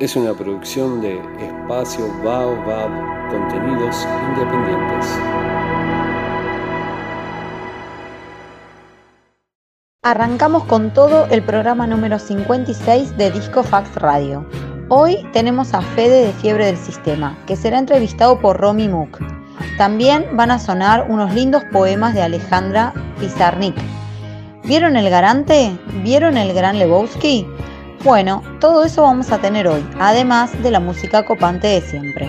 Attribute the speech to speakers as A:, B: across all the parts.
A: es una producción de Espacio Baobab, contenidos independientes.
B: Arrancamos con todo el programa número 56 de Disco Fax Radio. Hoy tenemos a Fede de Fiebre del Sistema, que será entrevistado por Romy Mook. También van a sonar unos lindos poemas de Alejandra Pizarnik. ¿Vieron El Garante? ¿Vieron El Gran Lebowski? Bueno, todo eso vamos a tener hoy, además de la música copante de siempre.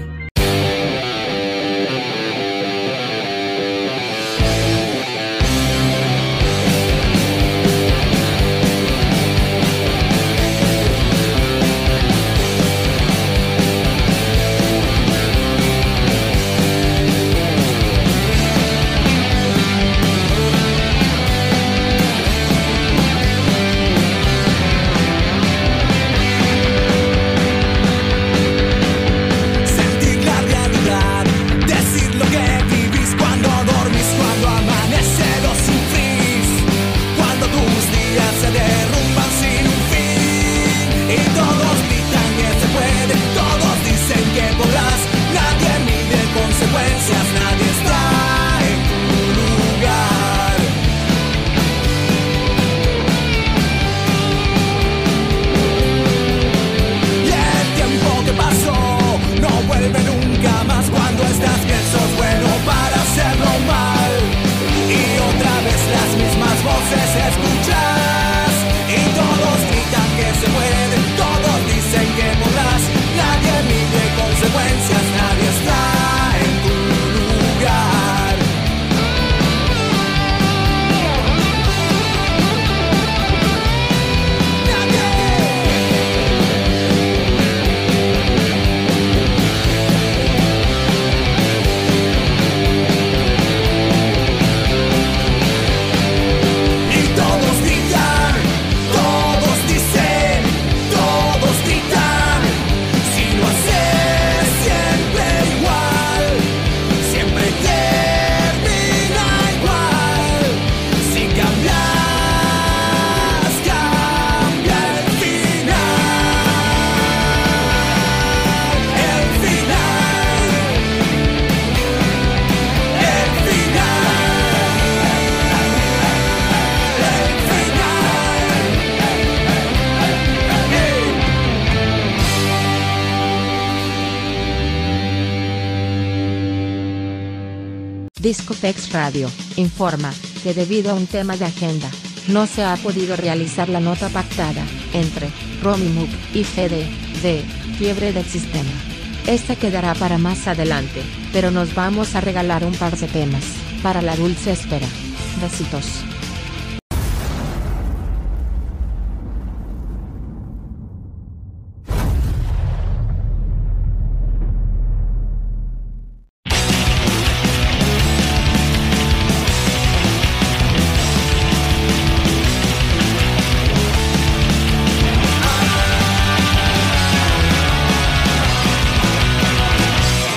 C: Disco Fax Radio informa que debido a un tema de agenda, no se ha podido realizar la nota pactada entre Romy Mook y Fede de Fiebre del Sistema. Esta quedará para más adelante, pero nos vamos a regalar un par de temas para la dulce espera. Besitos.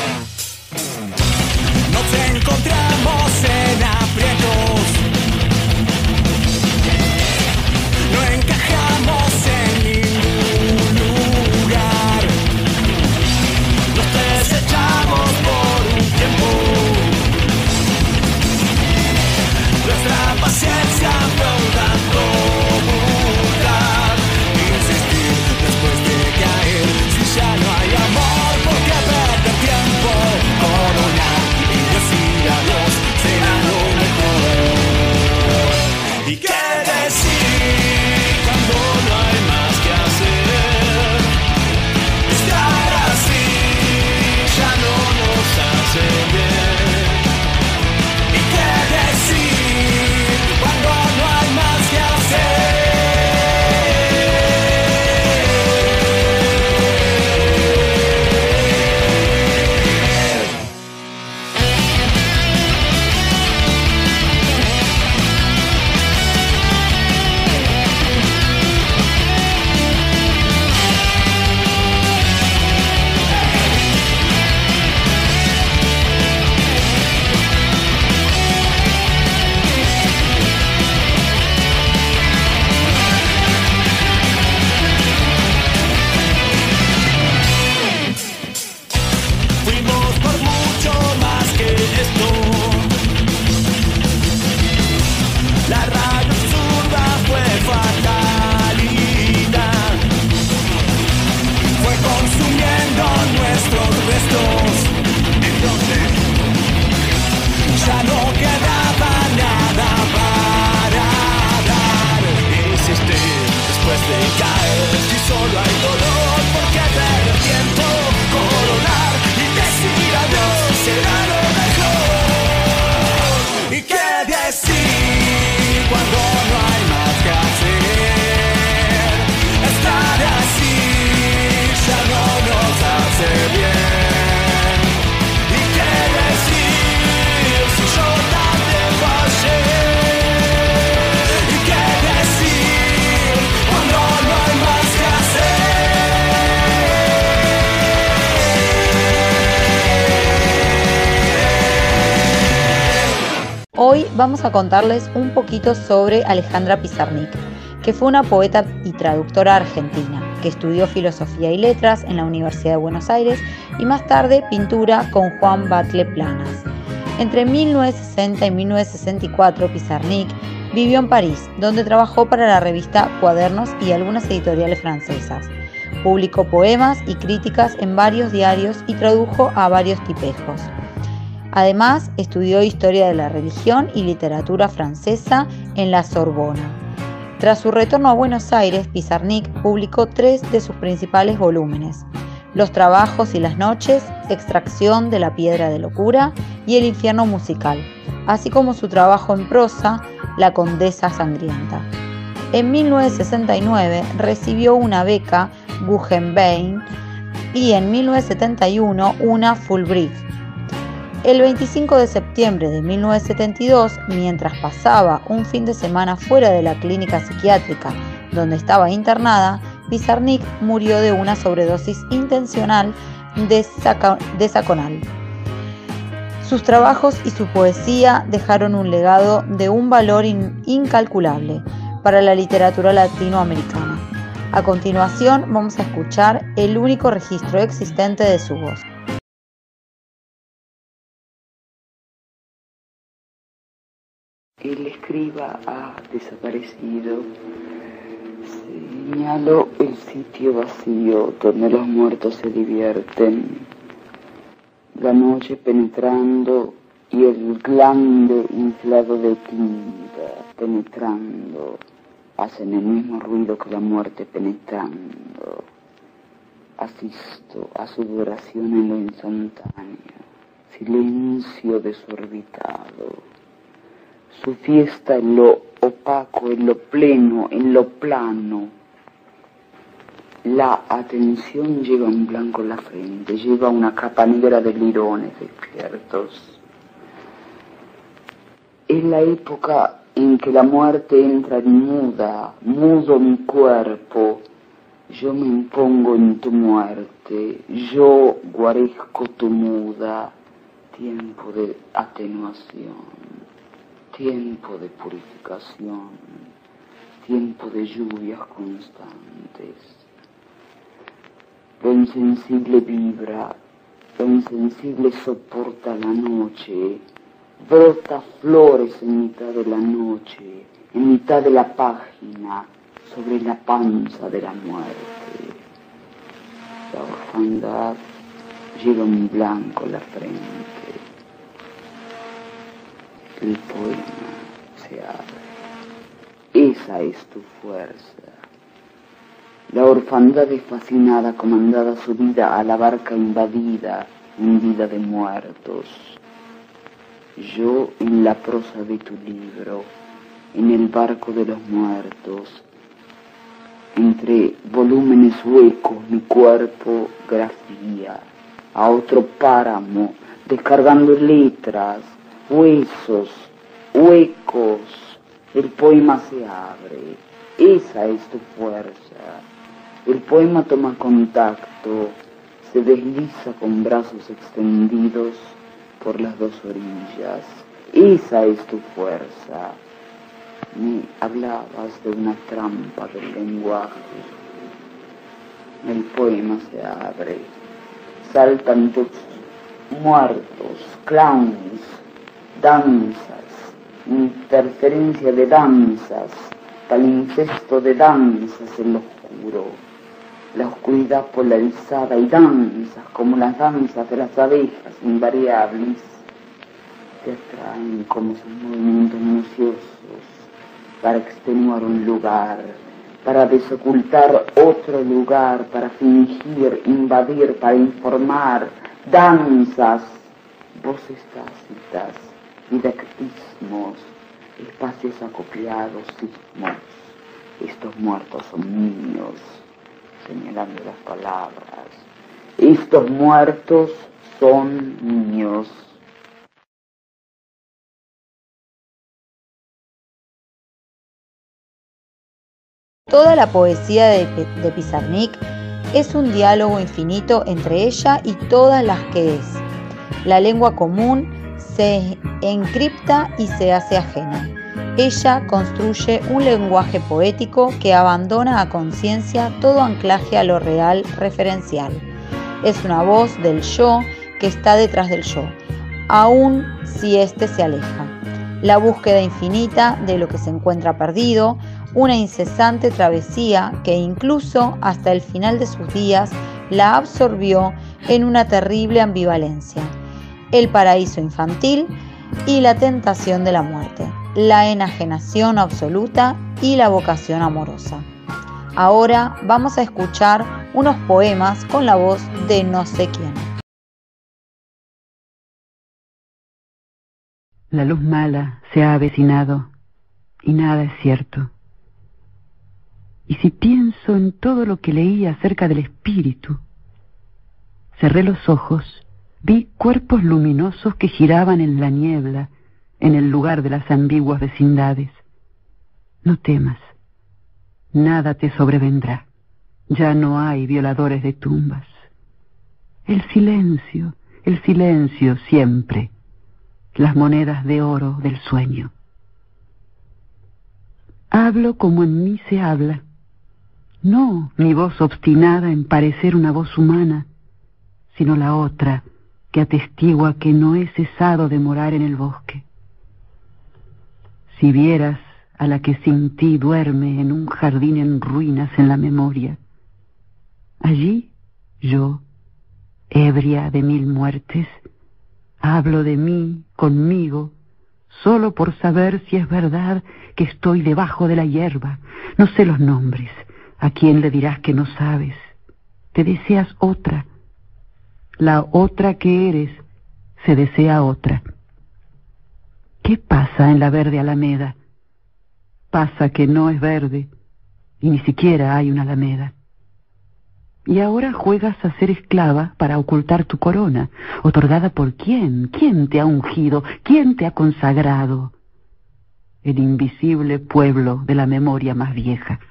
D: Encontramos en aprietos
B: Hoy vamos a contarles un poquito sobre Alejandra Pizarnik, que fue una poeta y traductora argentina, que estudió Filosofía y Letras en la Universidad de Buenos Aires y más tarde pintura con Juan Batlle Planas. Entre 1960 y 1964, Pizarnik vivió en París, donde trabajó para la revista Cuadernos y algunas editoriales francesas. Publicó poemas y críticas en varios diarios y tradujo a varios tipejos. Además, estudió Historia de la Religión y Literatura Francesa en la Sorbona. Tras su retorno a Buenos Aires, Pizarnik publicó 3 de sus principales volúmenes: Los trabajos y las noches, Extracción de la piedra de locura y El infierno musical, así como su trabajo en prosa, La condesa sangrienta. En 1969 recibió una beca Guggenheim y en 1971 una Fulbright. El 25 de septiembre de 1972, mientras pasaba un fin de semana fuera de la clínica psiquiátrica donde estaba internada, Pizarnik murió de una sobredosis intencional de Saconal. Sus trabajos y su poesía dejaron un legado de un valor incalculable para la literatura latinoamericana. A continuación vamos a escuchar el único registro existente de su voz.
D: El escriba ha desaparecido. Señalo el sitio vacío donde los muertos se divierten. La noche penetrando y el glande inflado de tinta penetrando hacen el mismo ruido que la muerte penetrando. Asisto a su duración en lo instantáneo, silencio desorbitado. Su fiesta en lo opaco, en lo pleno, en lo plano. La atención lleva un blanco en la frente, lleva una capa negra de lirones despiertos. Es la época en que la muerte entra en muda, mudo mi cuerpo. Yo me impongo en tu muerte, yo guarezco tu muda. Tiempo de atenuación. Tiempo de purificación, tiempo de lluvias constantes. Lo insensible vibra, lo insensible soporta la noche, brota flores en mitad de la noche, en mitad de la página, sobre la panza de la muerte. La orfandad lleva un blanco en la frente. El poema se abre. Esa es tu fuerza. La orfandad es fascinada, comandada subida a la barca invadida, hundida de muertos. Yo en la prosa de tu libro, en el barco de los muertos, entre volúmenes huecos mi cuerpo grafía, a otro páramo, descargando letras, huesos, huecos, el poema se abre. Esa es tu fuerza. El poema toma contacto, se desliza con brazos extendidos por las dos orillas. Esa es tu fuerza. Me hablabas de una trampa del lenguaje. El poema se abre. Saltan tus muertos, clowns, danzas, interferencia de danzas, palincesto de danzas en lo oscuro, la oscuridad polarizada y danzas como las danzas de las abejas invariables te atraen como sus movimientos minuciosos para extenuar un lugar, para desocultar otro lugar, para fingir, invadir, para informar, danzas, voces tácitas, didactismos, espacios acopiados, sismos. Estos muertos son niños, señalando las palabras. Estos muertos son niños.
B: Toda la poesía de Pizarnik es un diálogo infinito entre ella y todas las que es. La lengua común se encripta y se hace ajena. Ella construye un lenguaje poético que abandona a conciencia todo anclaje a lo real referencial. Es una voz del yo que está detrás del yo, aun si éste se aleja. La búsqueda infinita de lo que se encuentra perdido, una incesante travesía que incluso hasta el final de sus días la absorbió en una terrible ambivalencia. El paraíso infantil y la tentación de la muerte, la enajenación absoluta y la vocación amorosa. Ahora vamos a escuchar unos poemas con la voz de no sé quién.
E: La luz mala se ha avecinado y nada es cierto. Y si pienso en todo lo que leí acerca del espíritu, cerré los ojos, vi cuerpos luminosos que giraban en la niebla, en el lugar de las ambiguas vecindades. No temas, nada te sobrevendrá, ya no hay violadores de tumbas. El silencio siempre, las monedas de oro del sueño. Hablo como en mí se habla, no mi voz obstinada en parecer una voz humana, sino la otra que atestigua que no he cesado de morar en el bosque. Si vieras a la que sin ti duerme en un jardín en ruinas en la memoria, allí yo, ebria de 1000 muertes, hablo de mí conmigo, solo por saber si es verdad que estoy debajo de la hierba. No sé los nombres, ¿a quién le dirás que no sabes? Te deseas otra. La otra que eres se desea otra. ¿Qué pasa en la verde alameda? Pasa que no es verde y ni siquiera hay una alameda. Y ahora juegas a ser esclava para ocultar tu corona, otorgada por quién. ¿Quién te ha ungido? ¿Quién te ha consagrado? El invisible pueblo de la memoria más vieja.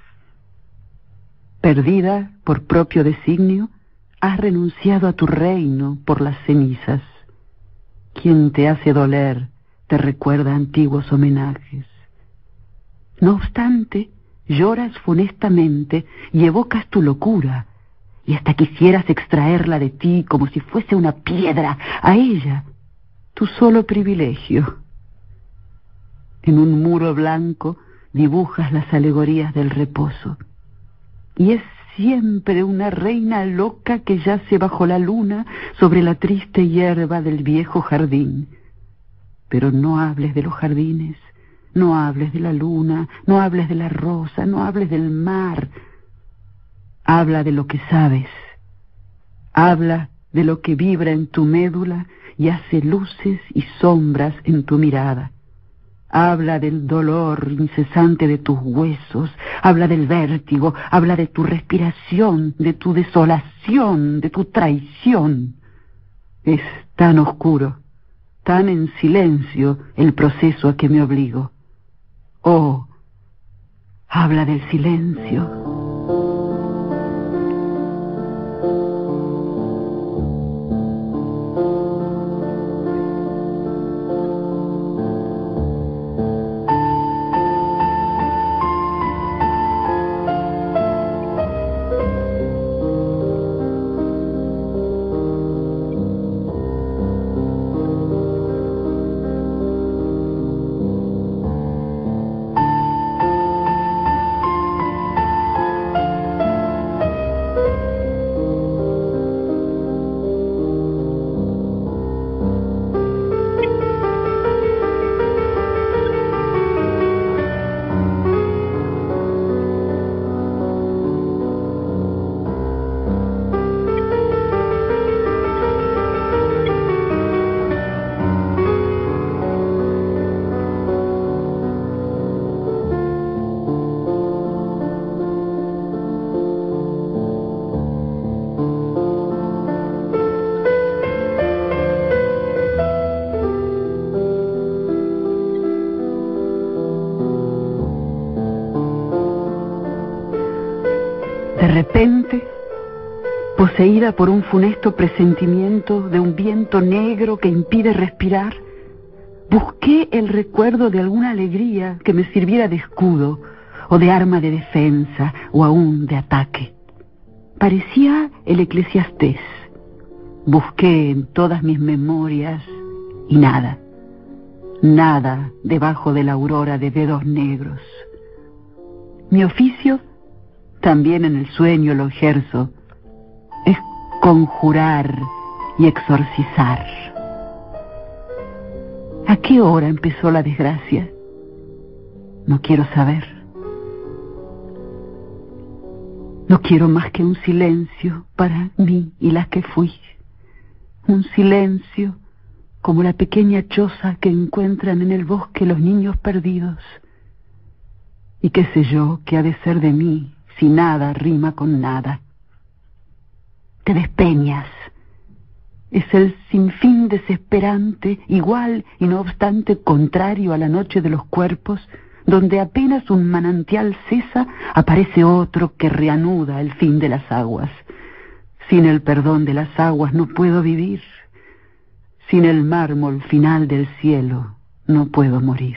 E: Perdida por propio designio, has renunciado a tu reino por las cenizas. Quien te hace doler te recuerda antiguos homenajes. No obstante, lloras funestamente y evocas tu locura, y hasta quisieras extraerla de ti como si fuese una piedra, a ella, tu solo privilegio. En un muro blanco dibujas las alegorías del reposo, y es siempre una reina loca que yace bajo la luna sobre la triste hierba del viejo jardín. Pero no hables de los jardines, no hables de la luna, no hables de la rosa, no hables del mar. Habla de lo que sabes, habla de lo que vibra en tu médula y hace luces y sombras en tu mirada. Habla del dolor incesante de tus huesos, habla del vértigo, habla de tu respiración, de tu desolación, de tu traición. Es tan oscuro, tan en silencio el proceso a que me obligo. Oh, habla del silencio. De repente, poseída por un funesto presentimiento de un viento negro que impide respirar, Busqué el recuerdo de alguna alegría que me sirviera de escudo, o de arma de defensa, o aún de ataque. Parecía el Eclesiastés. Busqué en todas mis memorias y nada. Nada debajo de la aurora de dedos negros. Mi oficio, también en el sueño lo ejerzo, es conjurar y exorcizar. ¿A qué hora empezó la desgracia? No quiero saber. No quiero más que un silencio para mí y las que fui. Un silencio como la pequeña choza que encuentran en el bosque los niños perdidos. Y qué sé yo qué ha de ser de mí si nada rima con nada. Te despeñas. Es el sinfín desesperante, igual y no obstante contrario a la noche de los cuerpos, donde apenas un manantial cesa, aparece otro que reanuda el fin de las aguas. Sin el perdón de las aguas no puedo vivir. Sin el mármol final del cielo no puedo morir.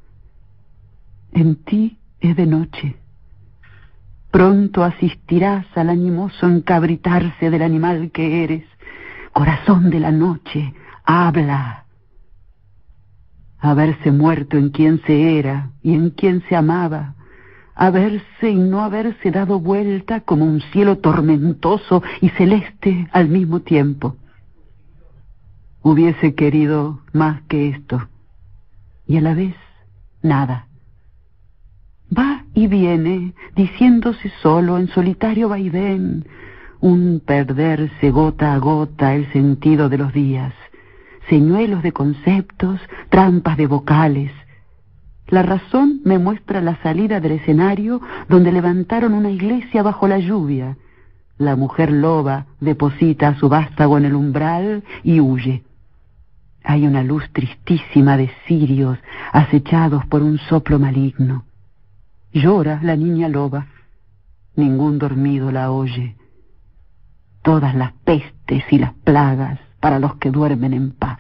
E: En ti es de noche. Pronto asistirás al animoso encabritarse del animal que eres. Corazón de la noche, habla. Haberse muerto en quien se era y en quien se amaba. Haberse y no haberse dado vuelta como un cielo tormentoso y celeste al mismo tiempo. Hubiese querido más que esto, y a la vez nada. Va y viene, diciéndose solo en solitario vaivén, un perderse gota a gota el sentido de los días, señuelos de conceptos, trampas de vocales. La razón me muestra la salida del escenario donde levantaron una iglesia bajo la lluvia. La mujer loba deposita a su vástago en el umbral y huye. Hay una luz tristísima de cirios acechados por un soplo maligno. Llora la niña loba. Ningún dormido la oye. Todas las pestes y las plagas para los que duermen en paz.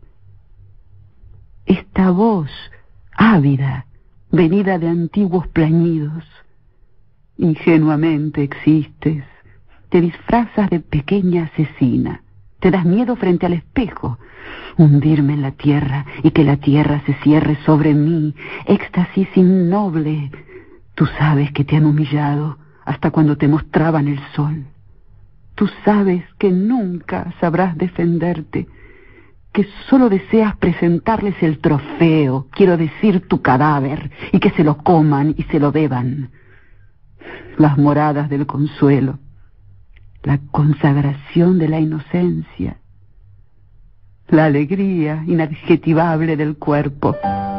E: Esta voz ávida, venida de antiguos plañidos. Ingenuamente existes, te disfrazas de pequeña asesina, te das miedo frente al espejo, hundirme en la tierra y que la tierra se cierre sobre mí, éxtasis innoble. Tú sabes que te han humillado hasta cuando te mostraban el sol. Tú sabes que nunca sabrás defenderte, que solo deseas presentarles el trofeo, quiero decir tu cadáver, y que se lo coman y se lo beban. Las moradas del consuelo, la consagración de la inocencia, la alegría inadjetivable del cuerpo.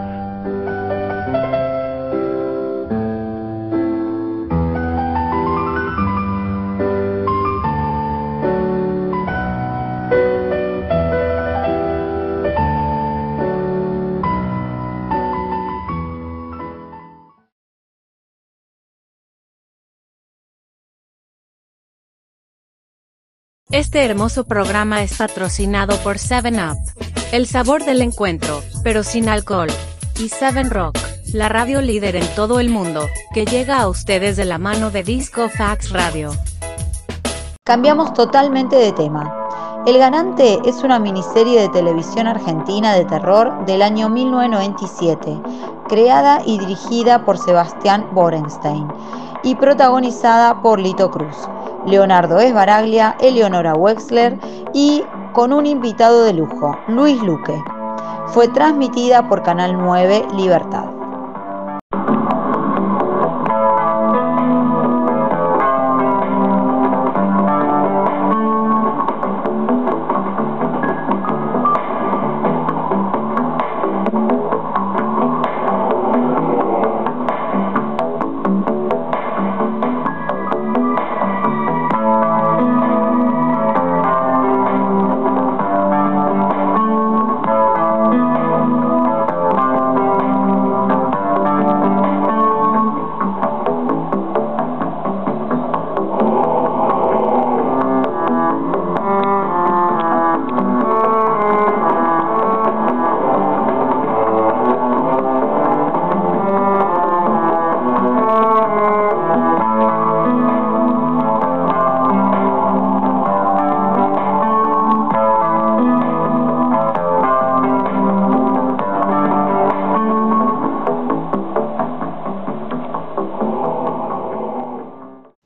C: Este hermoso programa es patrocinado por 7up, el sabor del encuentro, pero sin alcohol, y 7Rock, la radio líder en todo el mundo, que llega a ustedes de la mano de Disco Fax Radio.
B: Cambiamos totalmente de tema. El Ganante es una miniserie de televisión argentina de terror del año 1997, creada y dirigida por Sebastián Borenstein y protagonizada por Lito Cruz, Leonardo Esbaraglia, Eleonora Wexler y con un invitado de lujo, Luis Luque. Fue transmitida por Canal 9 Libertad.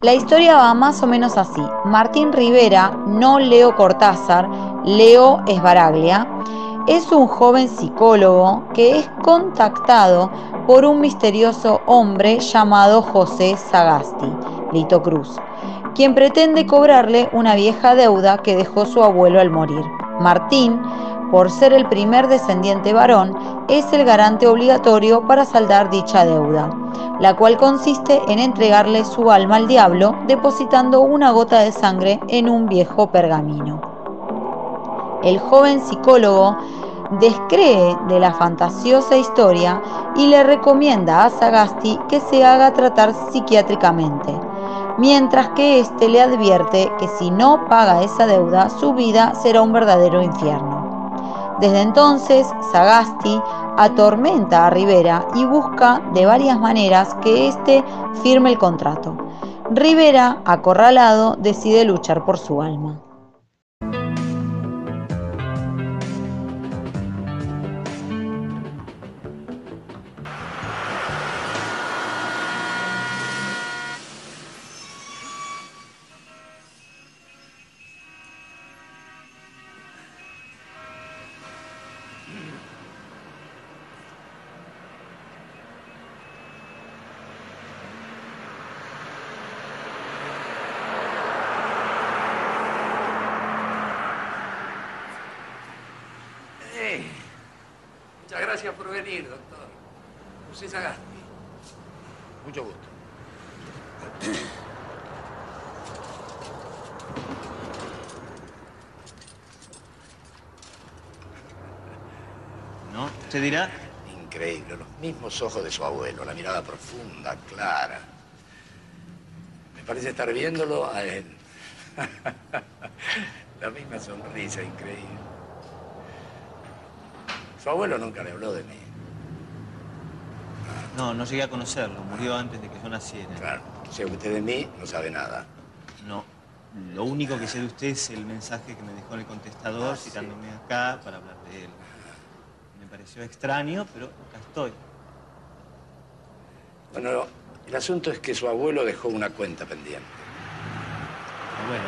B: La historia va más o menos así. Martín Rivera, no Leo Cortázar, Leo Esbaraglia, es un joven psicólogo que es contactado por un misterioso hombre llamado José Sagasti, Lito Cruz, quien pretende cobrarle una vieja deuda que dejó su abuelo al morir. Martín, por ser el primer descendiente varón, es el garante obligatorio para saldar dicha deuda, la cual consiste en entregarle su alma al diablo depositando una gota de sangre en un viejo pergamino. El joven psicólogo descree de la fantasiosa historia y le recomienda a Sagasti que se haga tratar psiquiátricamente, mientras que éste le advierte que si no paga esa deuda, su vida será un verdadero infierno. Desde entonces, Sagasti atormenta a Rivera y busca de varias maneras que éste firme el contrato. Rivera, acorralado, decide luchar por su alma.
F: Muchas gracias por venir, doctor. José Sagasti. Mucho gusto.
G: ¿No? ¿Usted dirá?
F: Increíble, los mismos ojos de su abuelo, la mirada profunda, clara. Me parece estar viéndolo a él. La misma sonrisa, increíble. Su abuelo nunca le habló de mí.
G: No, no llegué a conocerlo. Murió antes de que yo naciera.
F: Claro, o sea, usted de mí no sabe nada.
G: No. Lo único que sé de usted es el mensaje que me dejó en el contestador, citándome acá para hablar de él. Me pareció extraño, pero acá estoy.
F: Bueno, el asunto es que su abuelo dejó una cuenta pendiente.
G: Abuelo.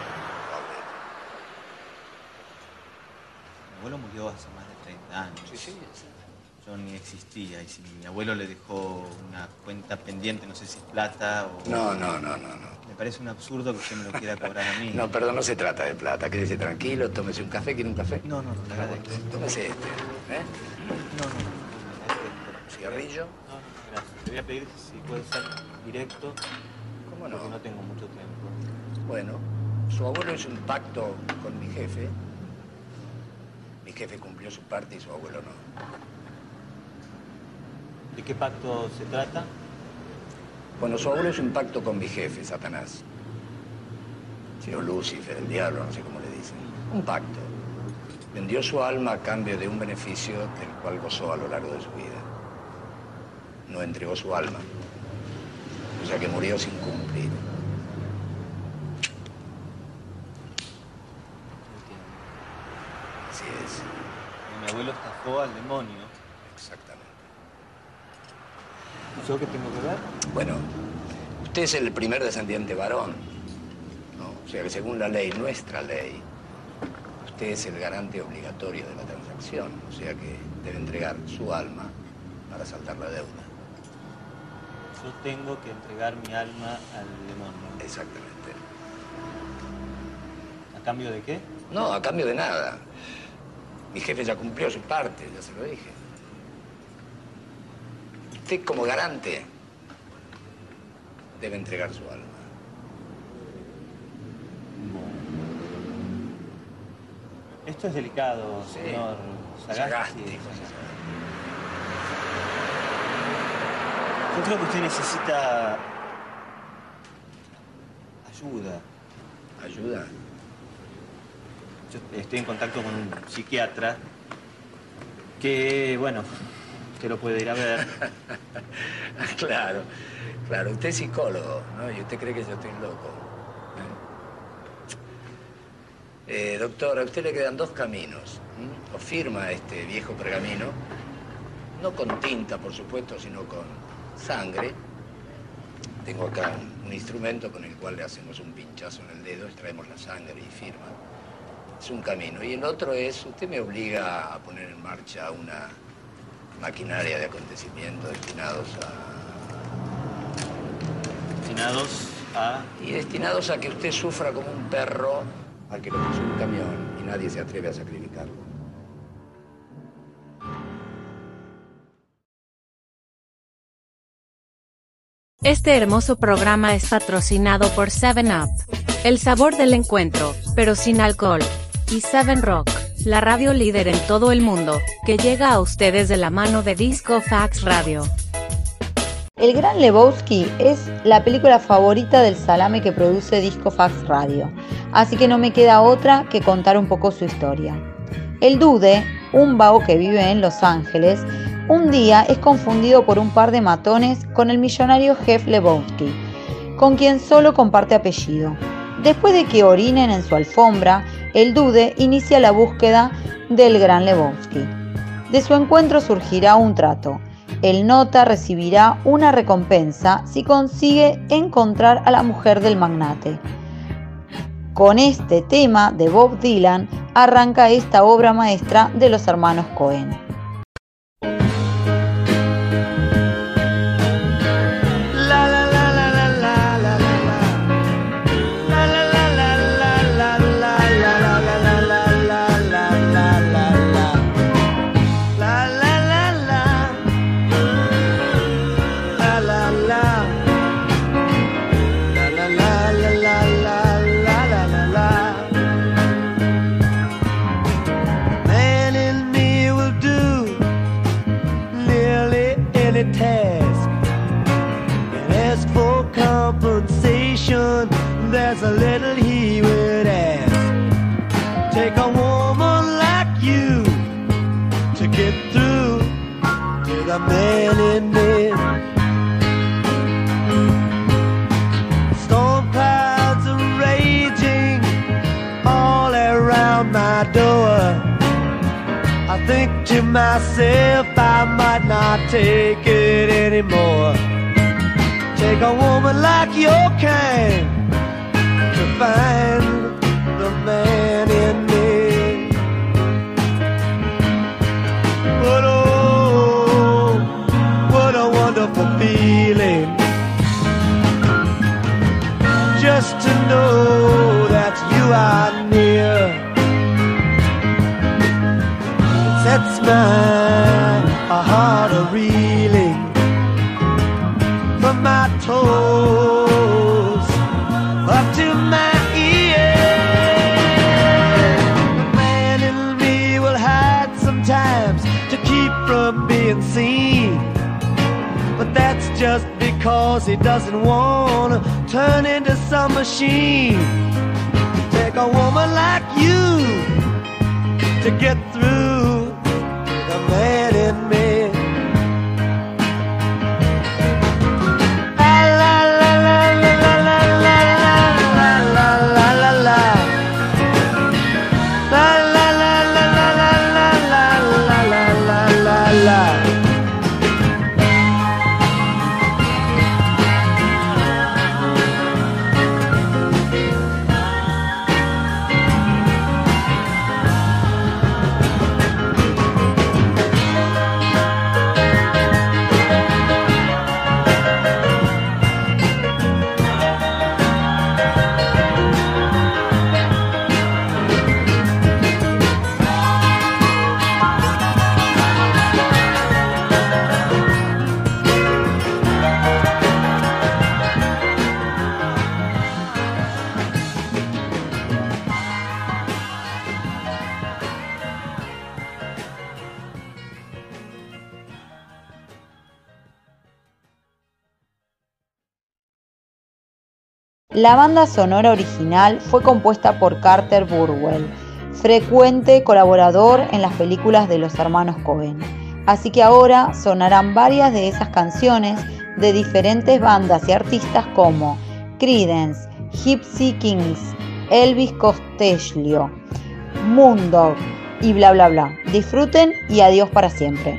G: Mi abuelo murió hace más de 30 años.
F: Sí, sí.
G: Yo ni existía, y si mi abuelo le dejó una cuenta pendiente, no sé si es plata o...
F: No.
G: Me parece un absurdo que usted me lo quiera cobrar a mí.
F: No, perdón, no se trata de plata. Quédese tranquilo, tómese un café. ¿Quiere un café?
G: No, le agradezco.
F: Tómese este, ¿eh?
G: No.
F: ¿Cigarrillo?
G: No, gracias. Le voy a pedir si puede ser directo.
F: ¿Cómo no?
G: Porque no tengo mucho tiempo.
F: Bueno, su abuelo hizo un pacto con mi jefe. Mi jefe cumplió su parte y su abuelo no.
G: ¿De qué pacto se trata?
F: Bueno, su abuelo hizo un pacto con mi jefe, Satanás. O Lucifer, el diablo, no sé cómo le dicen. Un pacto. Vendió su alma a cambio de un beneficio del cual gozó a lo largo de su vida. No entregó su alma. O sea que murió sin cumplir.
G: Entiendo.
F: Así es.
G: Mi abuelo estafó al demonio.
F: Exactamente.
G: ¿Yo qué tengo que ver?
F: Bueno, usted es el primer descendiente varón, ¿no? O sea que según la ley, nuestra ley, usted es el garante obligatorio de la transacción. O sea que debe entregar su alma para saldar la deuda.
G: Yo tengo que entregar mi alma al demonio.
F: Exactamente.
G: ¿A cambio de qué?
F: No, a cambio de nada. Mi jefe ya cumplió su parte, ya se lo dije. Usted como garante debe entregar su alma.
G: Esto es delicado,
F: Sí.
G: señor
F: Sagasti.
G: Sagasti. Yo creo que usted necesita ayuda.
F: ¿Ayuda?
G: Yo estoy en contacto con un psiquiatra que, bueno, usted lo puede ir a ver.
F: Claro, claro. Usted es psicólogo, ¿no? Y usted cree que yo estoy loco. Doctor, a usted le quedan dos caminos. O firma este viejo pergamino, no con tinta, por supuesto, sino con sangre. Tengo acá un un instrumento con el cual le hacemos un pinchazo en el dedo, extraemos la sangre y firma. Es un camino. Y el otro es, usted me obliga a poner en marcha una maquinaria de acontecimientos destinados a que usted sufra como un perro al que lo puso un camión y nadie se atreve a sacrificarlo.
C: Este hermoso programa es patrocinado por 7up, el sabor del encuentro, pero sin alcohol, y 7Rock, la radio líder en todo el mundo, que llega a ustedes de la mano de Disco Fax Radio.
B: El Gran Lebowski es la película favorita del salame que produce Disco Fax Radio, así que no me queda otra que contar un poco su historia. El Dude, un vago que vive en Los Ángeles, un día es confundido por un par de matones con el millonario Jeff Lebowski, con quien solo comparte apellido. Después de que orinen en su alfombra, el Dude inicia la búsqueda del Gran Lebowski. De su encuentro surgirá un trato. El nota recibirá una recompensa si consigue encontrar a la mujer del magnate. Con este tema de Bob Dylan arranca esta obra maestra de los hermanos Coen.
H: There's a little he would ask. Take a woman like you to get through to the man in me. Storm clouds are raging all around my door. I think to myself I might not take it anymore. Take a woman like your kind to find the man in me. But oh, what a wonderful feeling just to know that you are near. It sets my heart a-reeling from my toes up to my ears. The man in me will hide sometimes to keep from being seen, but that's just because he doesn't want to turn into some machine. Take a woman like you to get through the man in me.
B: La banda sonora original fue compuesta por Carter Burwell, frecuente colaborador en las películas de los hermanos Coen. Así que ahora sonarán varias de esas canciones de diferentes bandas y artistas como Creedence, Gypsy Kings, Elvis Costello, Moondog y bla bla bla. Disfruten y adiós para siempre.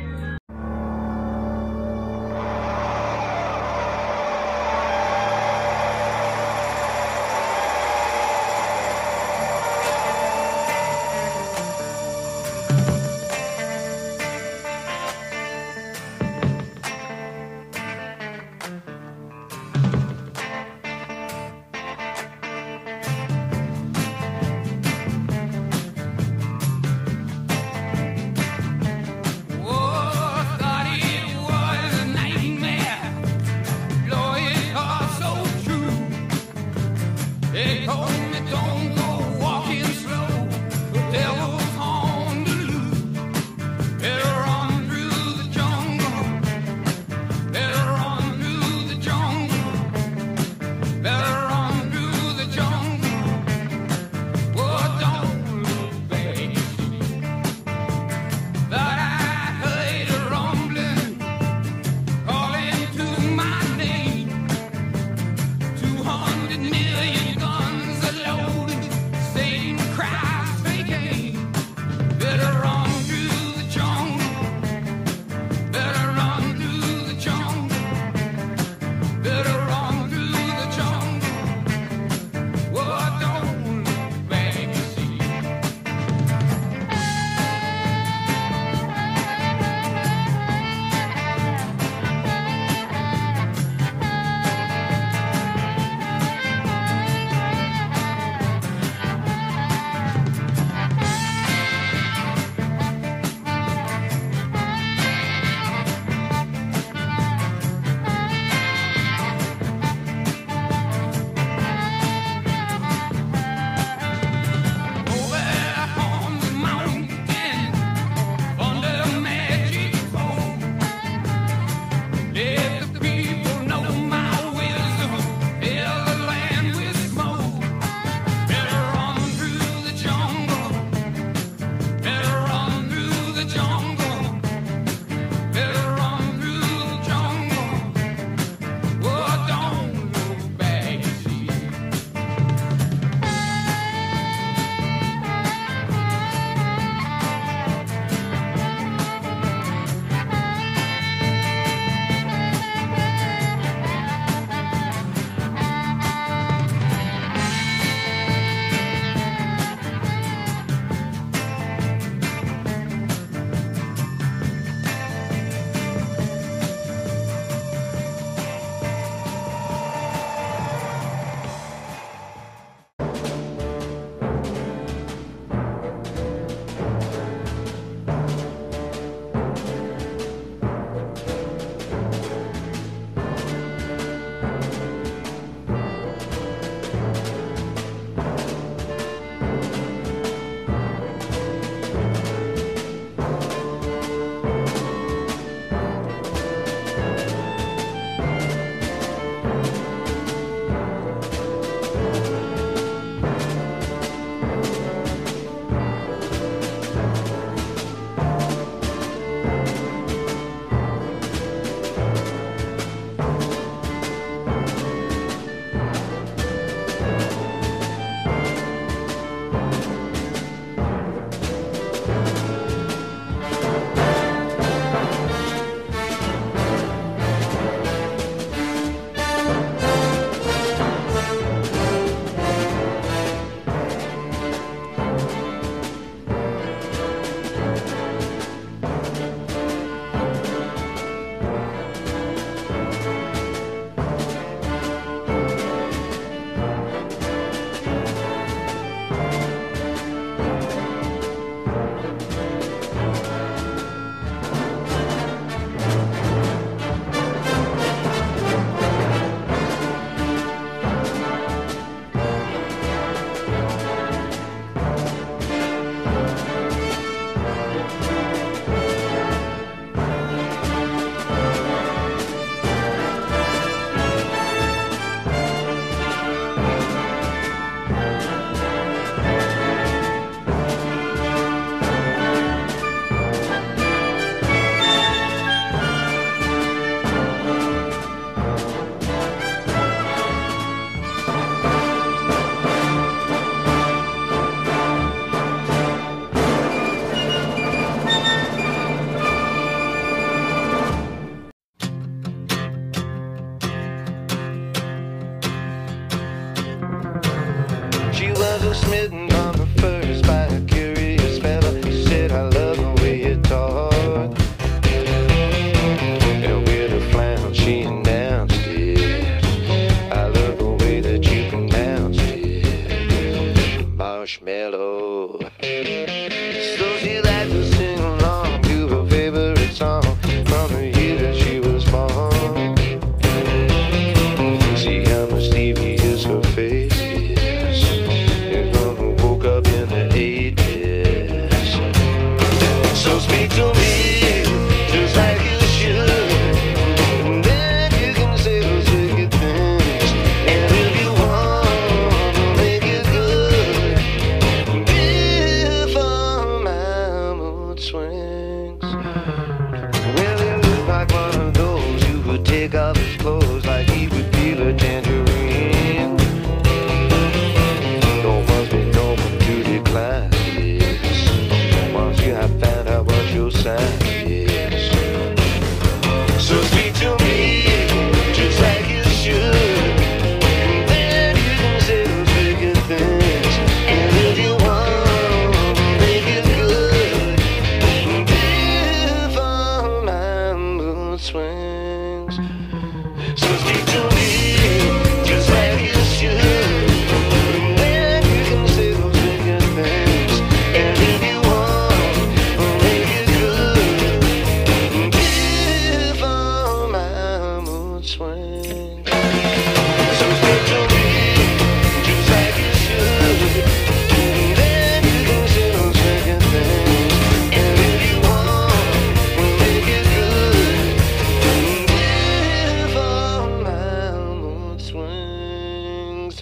H: your side, yes. So speak to me just like you should, and then you can say those wicked things. And if you want, make it good, before my mood swings. So speak to me just like you should, and then you can say those wicked things. And if you want, make it good, before my mood swings. So speak to me just like you should, and then you can say those wicked things. And if you want, make it good, before my mood swings.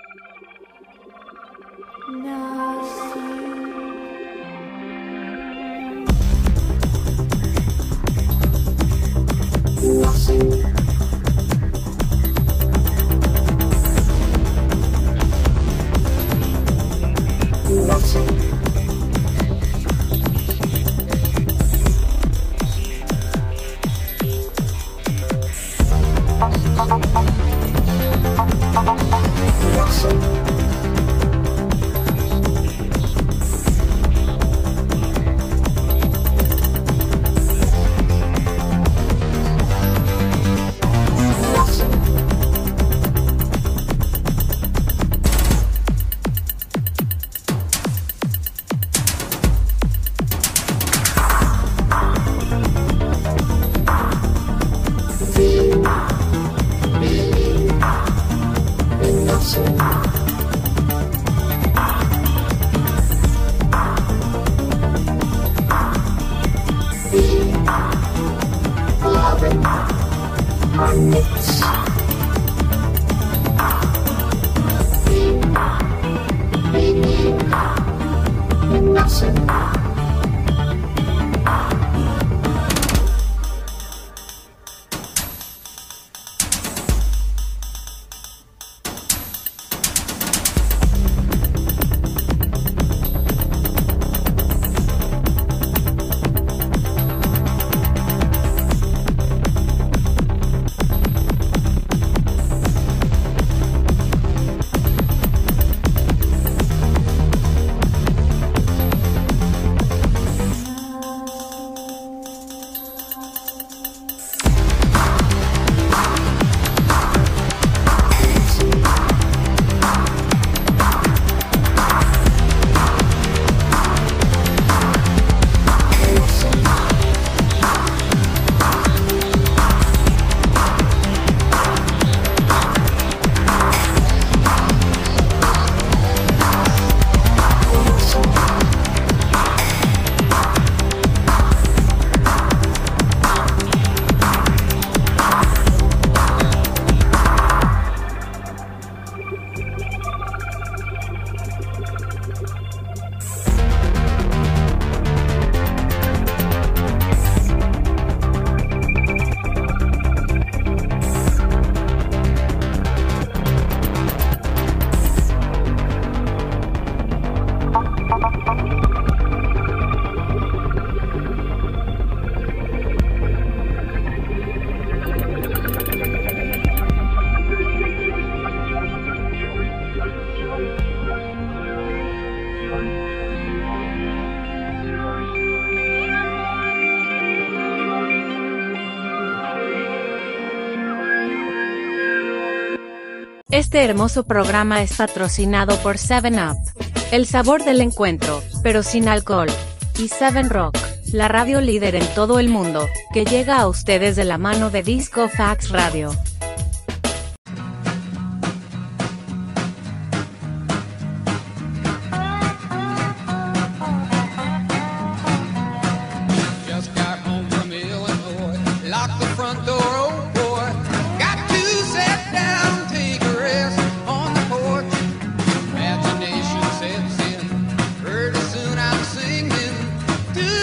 C: Este hermoso programa es patrocinado por 7up, el sabor del encuentro, pero sin alcohol, y 7Rock, la radio líder en todo el mundo, que llega a ustedes de la mano de Disco Fax Radio.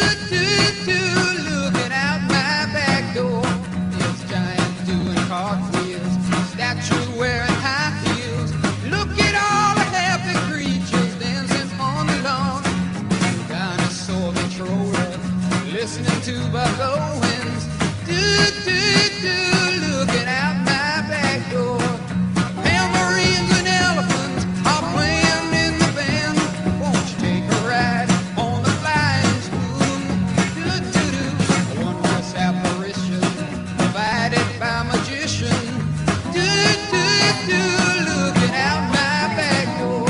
I: Looking out my back door, it's giants doing cartwheels. listening to buffalo winds. Looking out my back door. Tambourines and elephants are playing in the band. Won't you take a ride on the flying spoon? A wondrous apparition provided by magician. Looking out my back door.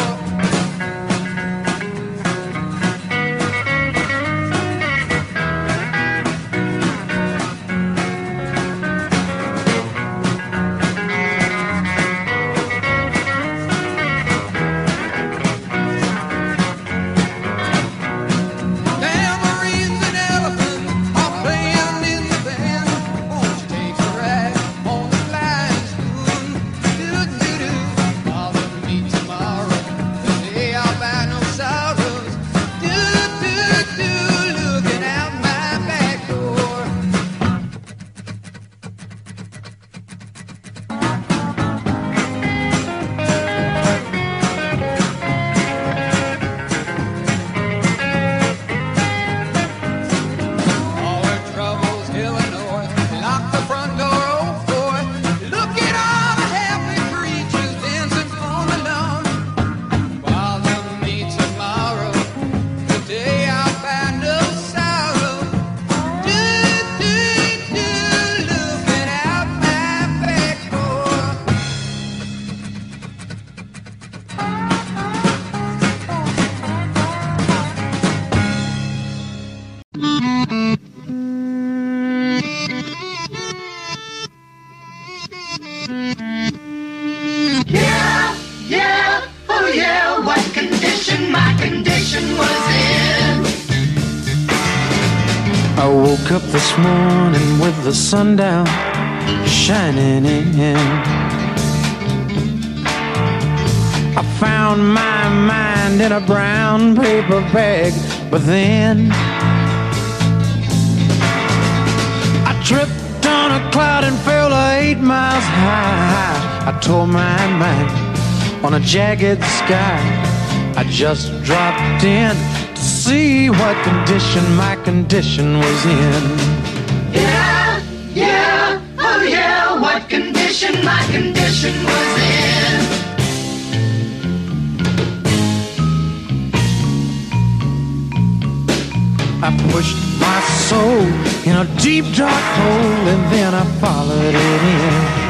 I: Tambourines and elephants are playing in the band. Won't you take a ride on the flying spoon? Bother me tomorrow, the day I'll buy no sorrows. Looking out my back door. All her troubles, Illinois, lock the front door, oh boy. Look at all the happy creatures dancing on the lawn. Bother me tomorrow, the day I'll find no sorrow. Looking out my back door.
H: Oh yeah, what condition my condition was in.
J: I woke up this morning with the sun down shining in. I found my mind in a brown paper bag, but then I tripped on a cloud and fell 8 miles high. I tore my mind on a jagged sky. I just dropped in to see what condition my condition was in.
H: Oh yeah, what condition my condition was in.
J: I pushed my soul in a deep dark hole and then I followed it in.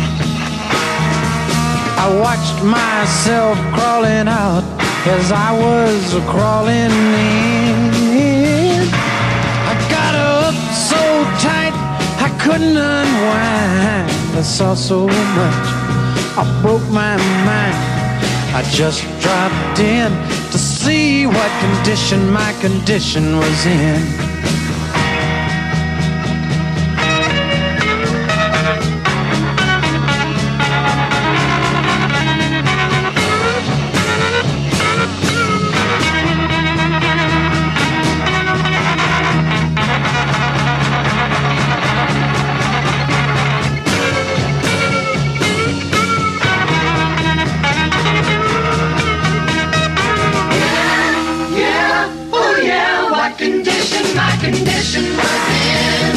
J: I watched myself crawling out as I was crawling in. I got up so tight I couldn't unwind. I saw so much, I broke my mind. I just dropped in to see what condition my condition was in.
H: Condition was in.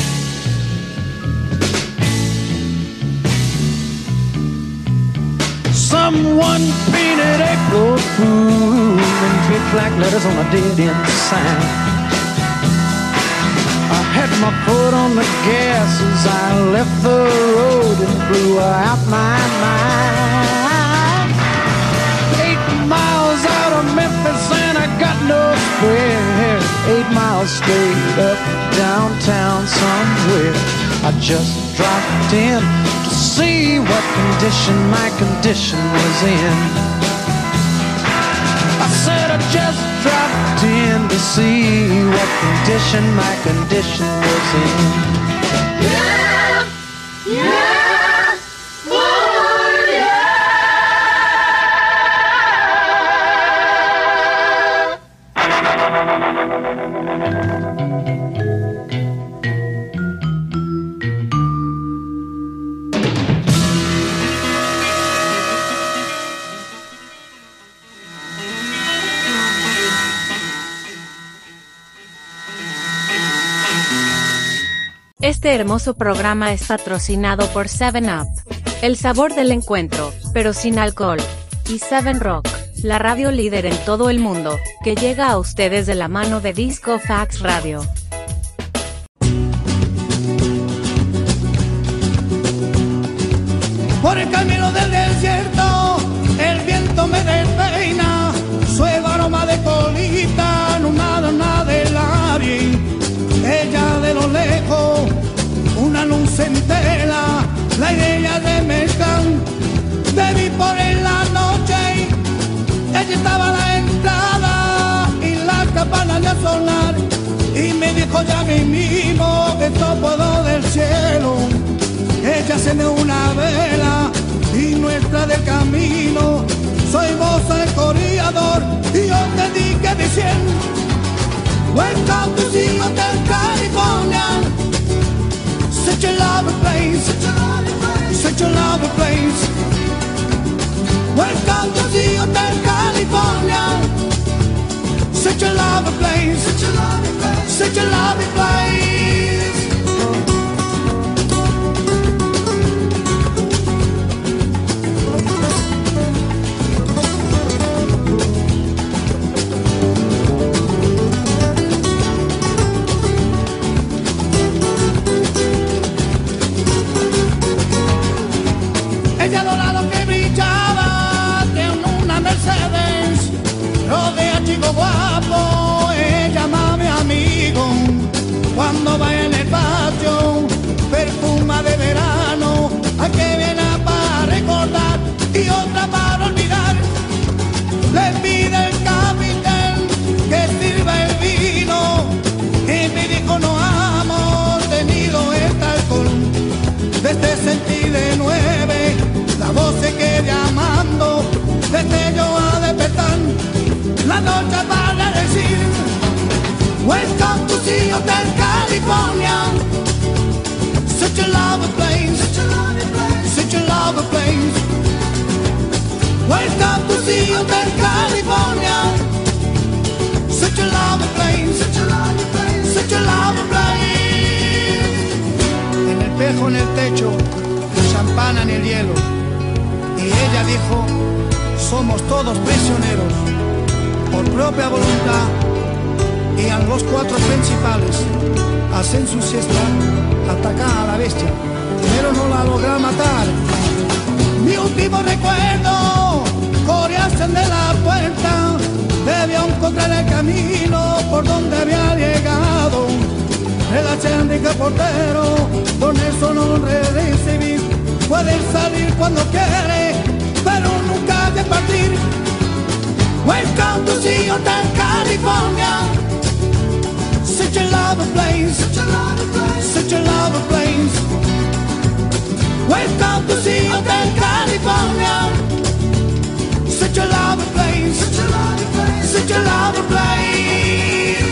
J: Someone painted April Fool in big black letters on a dead-end sign. I had my foot on the gas as I left the road and blew out my mind. 8 miles out of Memphis and I got no spare. 8 miles straight up downtown somewhere. I just dropped in to see what condition my condition was in. I said I just dropped in to see what condition my condition was in.
K: Este hermoso programa es patrocinado por 7up, el sabor del encuentro, pero sin alcohol, y 7Rock, la radio líder en todo el mundo, que llega a ustedes de la mano de Disco Fax Radio.
J: Por el camino del desierto, el viento me despeina, suave aroma de colita, una dona del Ari, ella de lo lejos, una luz en tela, la idea de mezclan, debí por en la noche, ella estaba a la entrada y la campana ya sonar, y me dijo ya mismo que todo del cielo. Ella enciende una vela y nuestra del camino. Soy vos el corredor y yo te dije diciendo: Welcome to the Hotel California. Such a lovely place, such a lovely place. Welcome to the Hotel California. Such a lovely place, such a lovely place. Guapo, ella más mi amigo, cuando va en el patio, perfuma de verano, a que viene para recordar y otra para olvidar. Le pide el capitán que sirva el vino y me dijo: no hemos tenido este alcohol desde sentí de 9, la voz se queda llamando desde yo a despertar. La noche para decir: Welcome to the Hotel California. Such a lovely place, such a lovely place. Welcome to the Hotel California. Such a lovely place, such a lovely place. En el espejo, en el techo, champana en el hielo. Y ella dijo: somos todos prisioneros por propia voluntad, y a los 4 principales hacen su siesta, atacan a la bestia, pero no la logran matar. Mi último recuerdo, corriesen de la puerta, debió encontrar el camino por donde había llegado. El achendrica portero, con eso no recibir, puede salir cuando quiere, pero nunca de partir. Welcome to the Hotel California. Such a lovely place, such a lovely place, such a lovely place. Welcome to the Hotel California. Such a lovely place, such a lovely place, such a lovely place.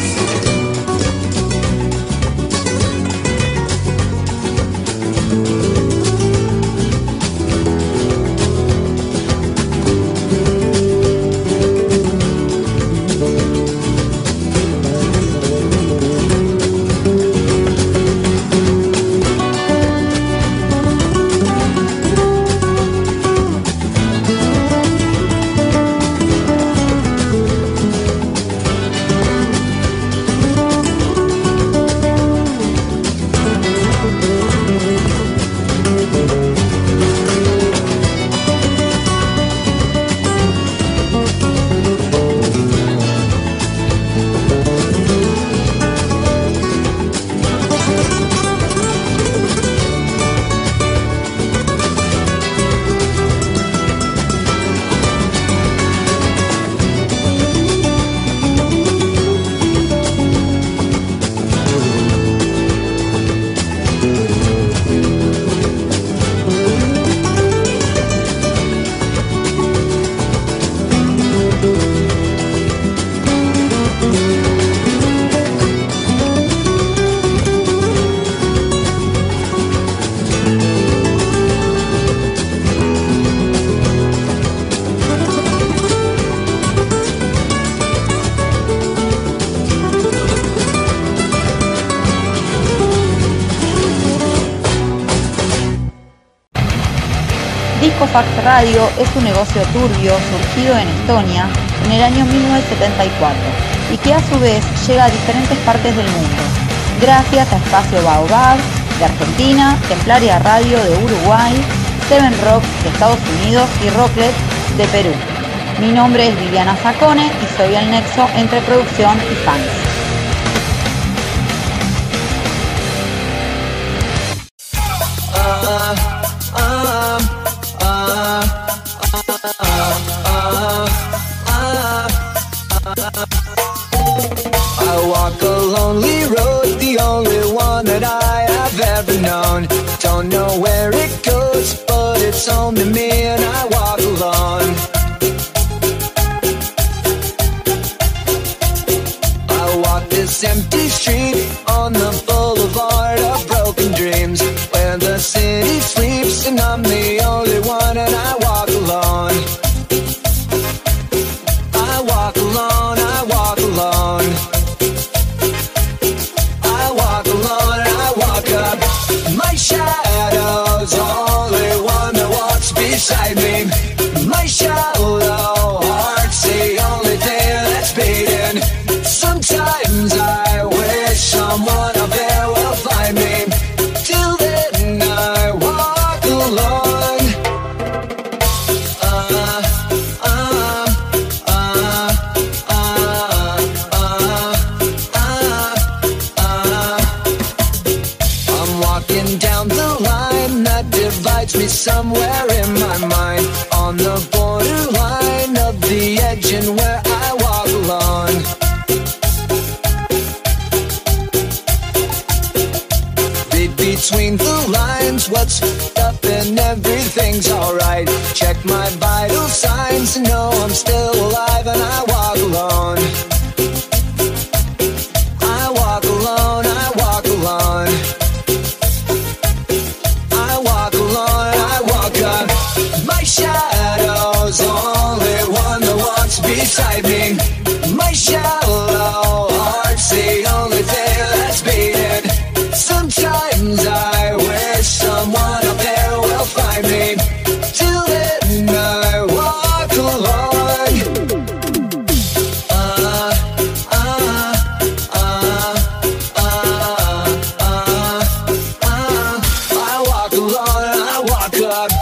B: Disco Fax Radio es un negocio turbio surgido en Estonia en el año 1974 y que a su vez llega a diferentes partes del mundo, gracias a Espacio Baobab de Argentina, Templaria Radio de Uruguay, Seven Rock de Estados Unidos y Rocklet de Perú. Mi nombre es Viviana Zacone y soy el nexo entre producción y fans.
H: I walk a lonely road, the only one that I have ever known. Don't know where it goes, but it's home to me and I walk alone. I walk this empty street on the boulevard of broken dreams, where the city sleeps and I'm the only one and I walk alone. I walk alone, I walk alone. I walk alone, I walk up. My shadow's only one that walks beside me. My shallow heart's the only thing that's beating. Sometimes I wish someone up there will find me. Till then I walk alone. I'm walking down the line that divides me somewhere in my mind, on the borderline of the edge and where I walk alone. Read between the lines what's up and everything's alright. Check my vital signs and know I'm still alive and I walk alone. I walk alone, I walk alone. I walk alone, I walk up. My shadow's only one that walks beside me. My shallow heart's the only thing that's beating. Sometimes I wish someone up there will find me. Till then I walk alone. I walk alone, I walk up.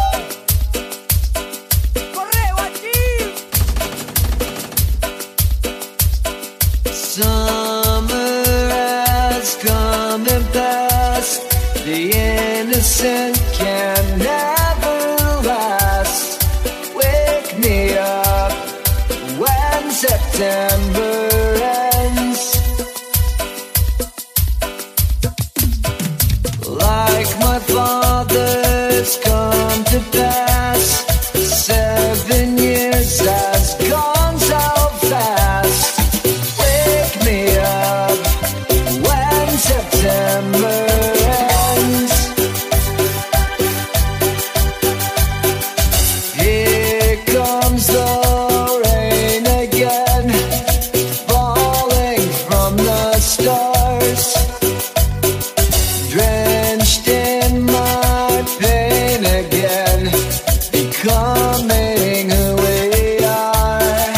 H: Summer has come and passed. The innocent can never last. Wake me up when September ends. Like my father's come to pass. 7 years has gone so fast. Wake me up when September ends. Here comes the rain again, falling from the stars, drenched in my pain again, becoming who we are.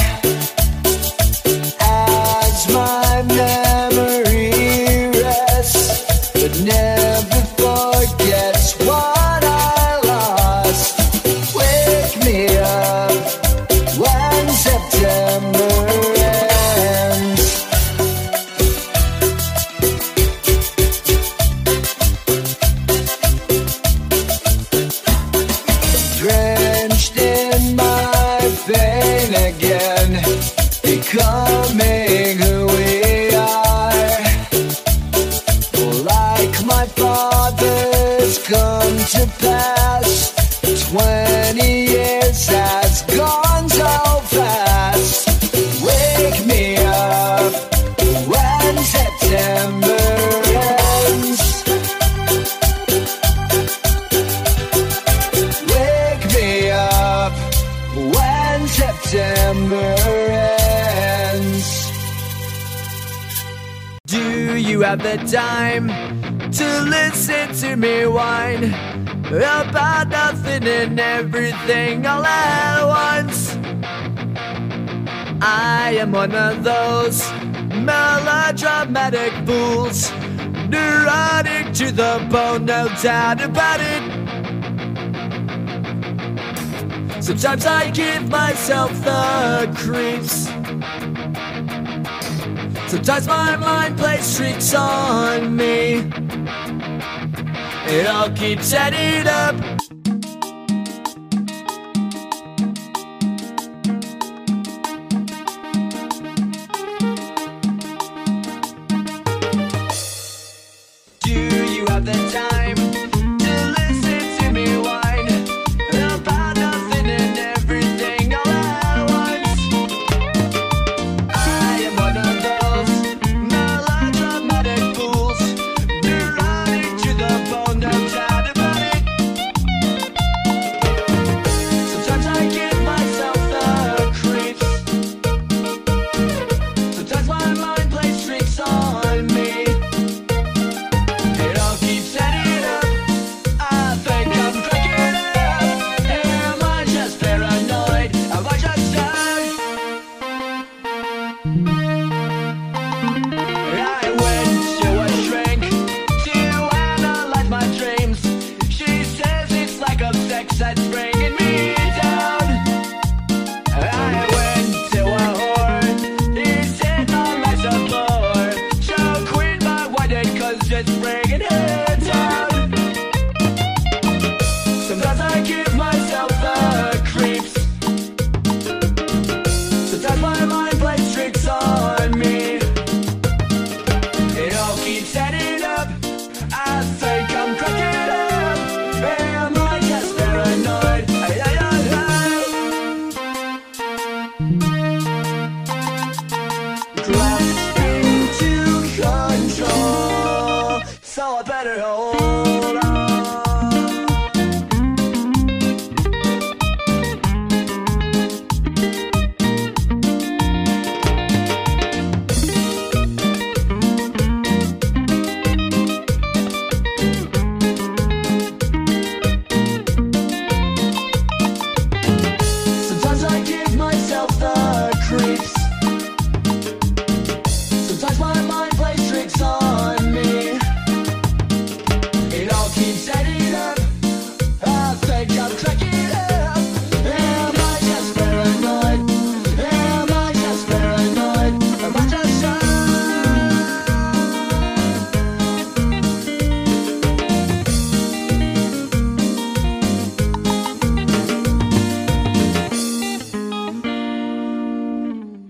H: As my memory rests, but never forgets what I lost. Wake me up when September ends. Drenched in my pain again, becoming who we are. Like my father's come to pass. 20 years has gone so fast. Wake me up when September ends. Wake me up when September ends. Do you have the time to listen to me whine about nothing and everything all at once. I am one of those melodramatic fools, neurotic to the bone, no doubt about it. Sometimes I give myself the creeps. Sometimes my mind plays tricks on me. It all keeps adding up. Do you have the time to listen to me whine about nothing and everything all at once? I am one of those melodramatic fools, neurotic to the bone, no doubt about it. Sometimes I give myself the creeps. Sometimes my mind plays tricks on me. It all keeps adding up. I think I'm cracking up. Am I just paranoid? Am I just done? I went to a shrink to analyze my dreams. She says it's lack of sex that's bringing me down. I went to a whore. He said my life's a bore. So quit my wedding 'cause it's bringing her down. Sometimes I give myself the creeps. Sometimes my mind plays tricks on me. It all keeps adding up. I think I'm cracking up. Am I just paranoid? Grasping to control, so I better hold